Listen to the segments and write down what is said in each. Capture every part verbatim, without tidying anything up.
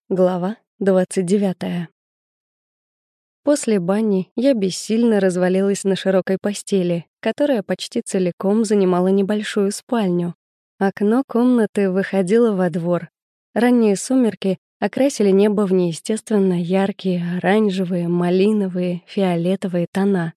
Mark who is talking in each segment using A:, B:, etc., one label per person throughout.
A: Глава двадцать девятая. После бани я бессильно развалилась на широкой постели, которая почти целиком занимала небольшую спальню. Окно комнаты выходило во двор. Ранние сумерки окрасили небо в неестественно яркие оранжевые, малиновые, фиолетовые тона.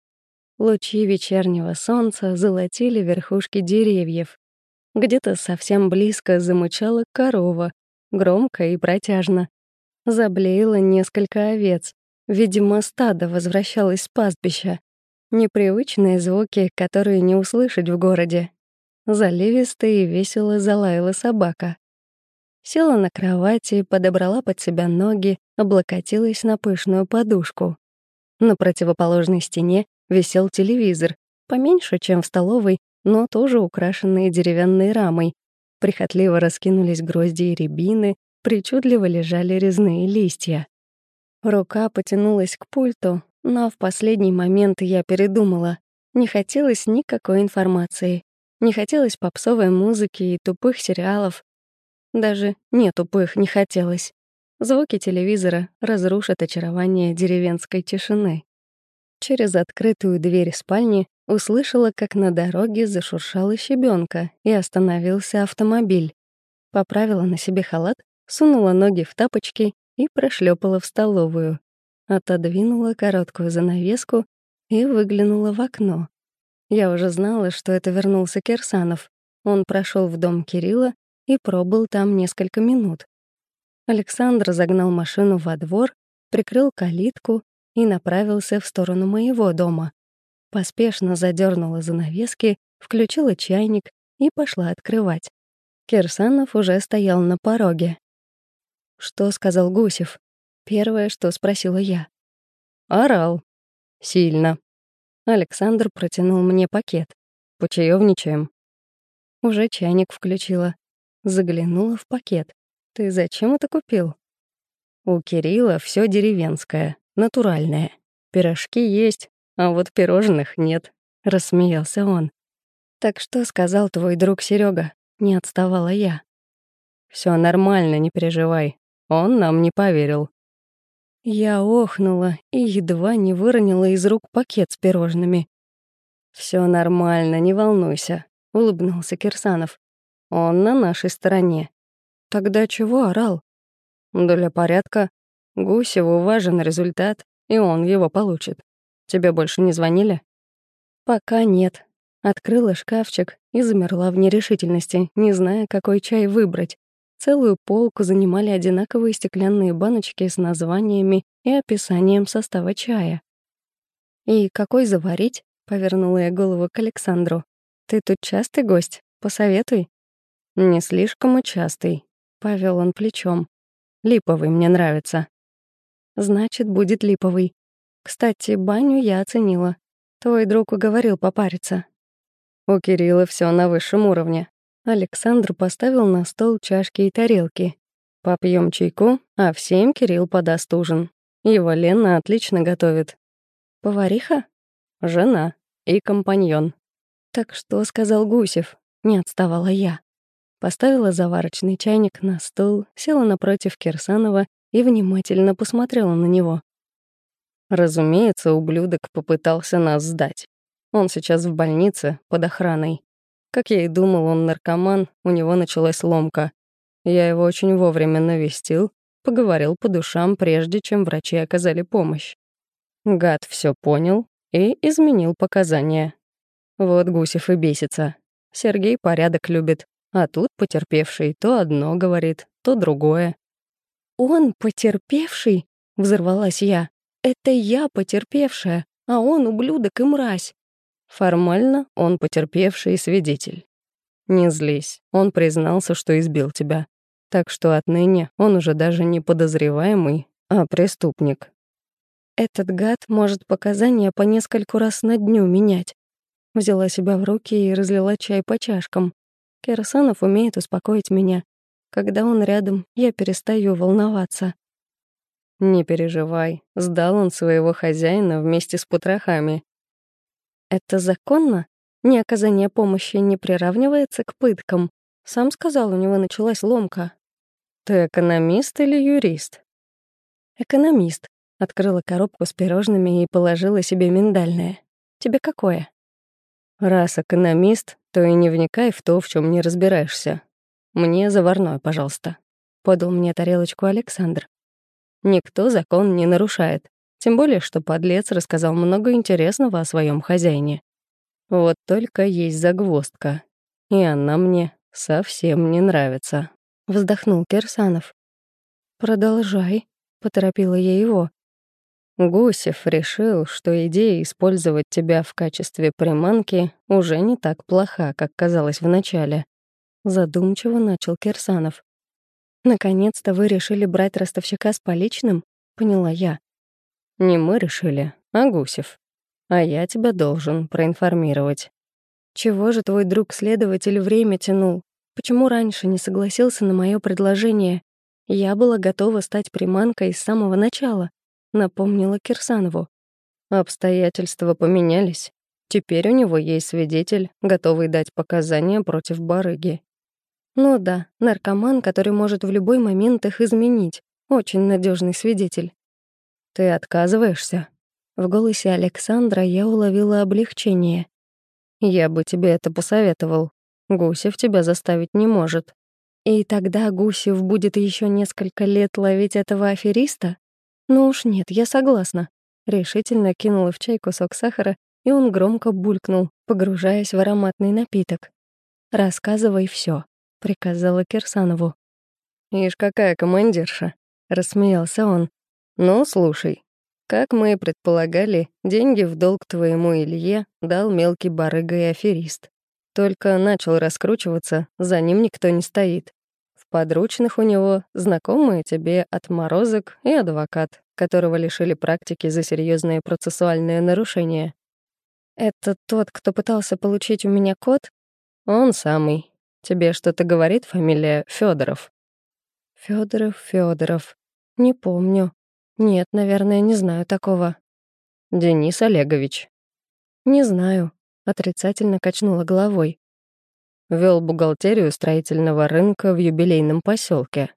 A: Лучи вечернего солнца золотили верхушки деревьев. Где-то совсем близко замычала корова, громко и протяжно. Заблеяло несколько овец. Видимо, стадо возвращалось с пастбища. Непривычные звуки, которые не услышать в городе. Заливисто и весело залаяла собака. Села на кровати, подобрала под себя ноги, облокотилась на пышную подушку. На противоположной стене висел телевизор, поменьше, чем в столовой, но тоже украшенные деревянной рамой. Прихотливо раскинулись грозди и рябины, причудливо лежали резные листья. Рука потянулась к пульту, но в последний момент я передумала. Не хотелось никакой информации. Не хотелось попсовой музыки и тупых сериалов. Даже не тупых не хотелось. Звуки телевизора разрушат очарование деревенской тишины. Через открытую дверь спальни услышала, как на дороге зашуршала щебенка и остановился автомобиль. Поправила на себе халат, сунула ноги в тапочки и прошлепала в столовую. Отодвинула короткую занавеску и выглянула в окно. Я уже знала, что это вернулся Кирсанов. Он прошел в дом Кирилла и пробыл там несколько минут. Александр загнал машину во двор, прикрыл калитку и направился в сторону моего дома. Поспешно задернула занавески, включила чайник и пошла открывать. Кирсанов уже стоял на пороге. «Что сказал Гусев?» Первое, что спросила я. «Орал. Сильно». Александр протянул мне пакет. «Почаёвничаем». Уже чайник включила. Заглянула в пакет. «Ты зачем это купил?» «У Кирилла всё деревенское, натуральное. Пирожки есть, а вот пирожных нет», — рассмеялся он. «Так что сказал твой друг Серёга?» Не отставала я. «Всё нормально, не переживай. Он нам не поверил». Я охнула и едва не выронила из рук пакет с пирожными. «Всё нормально, не волнуйся», — улыбнулся Кирсанов. «Он на нашей стороне». «Тогда чего орал?» «Для порядка. Гусеву важен результат, и он его получит. Тебе больше не звонили?» «Пока нет». Открыла шкафчик и замерла в нерешительности, не зная, какой чай выбрать. Целую полку занимали одинаковые стеклянные баночки с названиями и описанием состава чая. «И какой заварить?» — повернула я голову к Александру. «Ты тут частый гость? Посоветуй». «Не слишком и частый», — повел он плечом. «Липовый мне нравится». «Значит, будет липовый. Кстати, баню я оценила. Твой друг уговорил попариться». «У Кирилла всё на высшем уровне». Александр поставил на стол чашки и тарелки. «Попьём чайку, а в семь Кирилл подаст ужин. Его Лена отлично готовит». «Повариха?» «Жена и компаньон». «Так что сказал Гусев?» Не отставала я. Поставила заварочный чайник на стол, села напротив Кирсанова и внимательно посмотрела на него. «Разумеется, ублюдок попытался нас сдать. Он сейчас в больнице, под охраной. Как я и думал, он наркоман, у него началась ломка. Я его очень вовремя навестил, поговорил по душам, прежде чем врачи оказали помощь. Гад всё понял и изменил показания. Вот Гусев и бесится. Сергей порядок любит, а тут потерпевший то одно говорит, то другое». «Он потерпевший?» — взорвалась я. «Это я потерпевшая, а он ублюдок и мразь». «Формально он потерпевший свидетель. Не злись, он признался, что избил тебя. Так что отныне он уже даже не подозреваемый, а преступник». «Этот гад может показания по нескольку раз на дню менять». Взяла себя в руки и разлила чай по чашкам. Кирсанов умеет успокоить меня. Когда он рядом, я перестаю волноваться. «Не переживай, сдал он своего хозяина вместе с потрохами». «Это законно? Неоказание помощи не приравнивается к пыткам? Сам сказал, у него началась ломка». Ты экономист или юрист? Экономист. Открыла коробку с пирожными и положила себе миндальное. Тебе какое? Раз экономист, то и не вникай в то, в чем не разбираешься. Мне заварное, пожалуйста. Подал мне тарелочку Александр. Никто закон не нарушает. Тем более, что подлец рассказал много интересного о своем хозяине. Вот только есть загвоздка. И она мне совсем не нравится. Вздохнул Кирсанов. «Продолжай», — поторопила я его. Гусев решил, что идея использовать тебя в качестве приманки уже не так плоха, как казалось вначале. Задумчиво начал Кирсанов. «Наконец-то вы решили брать ростовщика с поличным?» — поняла я. «Не мы решили, а Гусев. А я тебя должен проинформировать». «Чего же твой друг-следователь время тянул? Почему раньше не согласился на мое предложение? Я была готова стать приманкой с самого начала», — напомнила Кирсанову. «Обстоятельства поменялись. Теперь у него есть свидетель, готовый дать показания против барыги». «Ну да, наркоман, который может в любой момент их изменить. Очень надежный свидетель». «Ты отказываешься?» В голосе Александра я уловила облегчение. «Я бы тебе это посоветовал. Гусев тебя заставить не может». «И тогда Гусев будет еще несколько лет ловить этого афериста? Ну уж нет, я согласна». Решительно кинула в чай кусок сахара, и он громко булькнул, погружаясь в ароматный напиток. «Рассказывай все, приказала Кирсанову. «Ишь, какая командирша!» — рассмеялся он. «Ну, слушай, как мы и предполагали, деньги в долг твоему Илье дал мелкий барыга и аферист. Только начал раскручиваться, за ним никто не стоит. В подручных у него знакомые тебе отморозок и адвокат, которого лишили практики за серьезные процессуальные нарушения». «Это тот, кто пытался получить у меня код?» «Он самый. Тебе что-то говорит фамилия Федоров? Федоров, Федоров. Не помню. Нет, наверное, не знаю такого. Денис Олегович. Не знаю. Отрицательно качнула головой. Вел бухгалтерию строительного рынка в юбилейном поселке.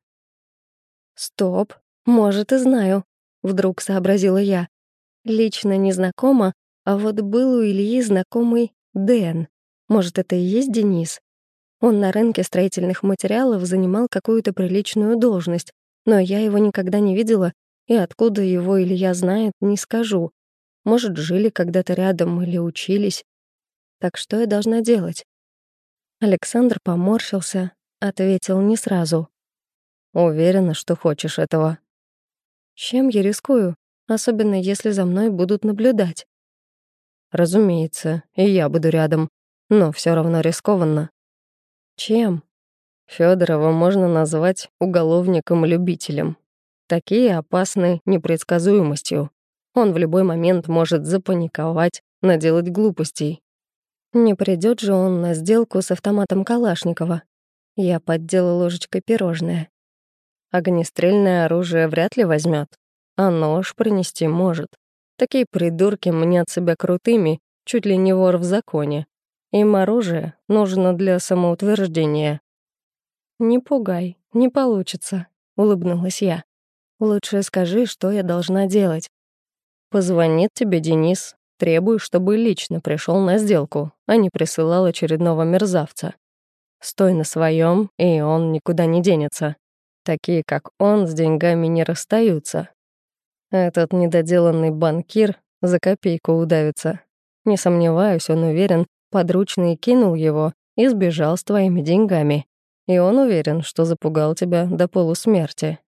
A: Стоп. Может, и знаю. Вдруг сообразила я. Лично не знакома, а вот был у Ильи знакомый Дэн. Может, это и есть Денис? Он на рынке строительных материалов занимал какую-то приличную должность, но я его никогда не видела, и откуда его Илья знает, не скажу. Может, жили когда-то рядом или учились. Так что я должна делать? Александр поморщился, ответил не сразу. «Уверена, что хочешь этого». «Чем я рискую, особенно если за мной будут наблюдать?» «Разумеется, и я буду рядом, но все равно рискованно». «Чем?» Федорова можно назвать уголовником-любителем. Такие опасны непредсказуемостью. Он в любой момент может запаниковать, наделать глупостей. Не придет же он на сделку с автоматом Калашникова. Я поддела ложечкой пирожное. Огнестрельное оружие вряд ли возьмет, а нож принести может. Такие придурки мнят себя крутыми, чуть ли не вор в законе. Им оружие нужно для самоутверждения. «Не пугай, не получится», — улыбнулась я. «Лучше скажи, что я должна делать». «Позвонит тебе Денис, требуй, чтобы лично пришел на сделку, а не присылал очередного мерзавца. Стой на своем, и он никуда не денется. Такие, как он, с деньгами не расстаются. Этот недоделанный банкир за копейку удавится. Не сомневаюсь, он уверен, подручный кинул его и сбежал с твоими деньгами. И он уверен, что запугал тебя до полусмерти.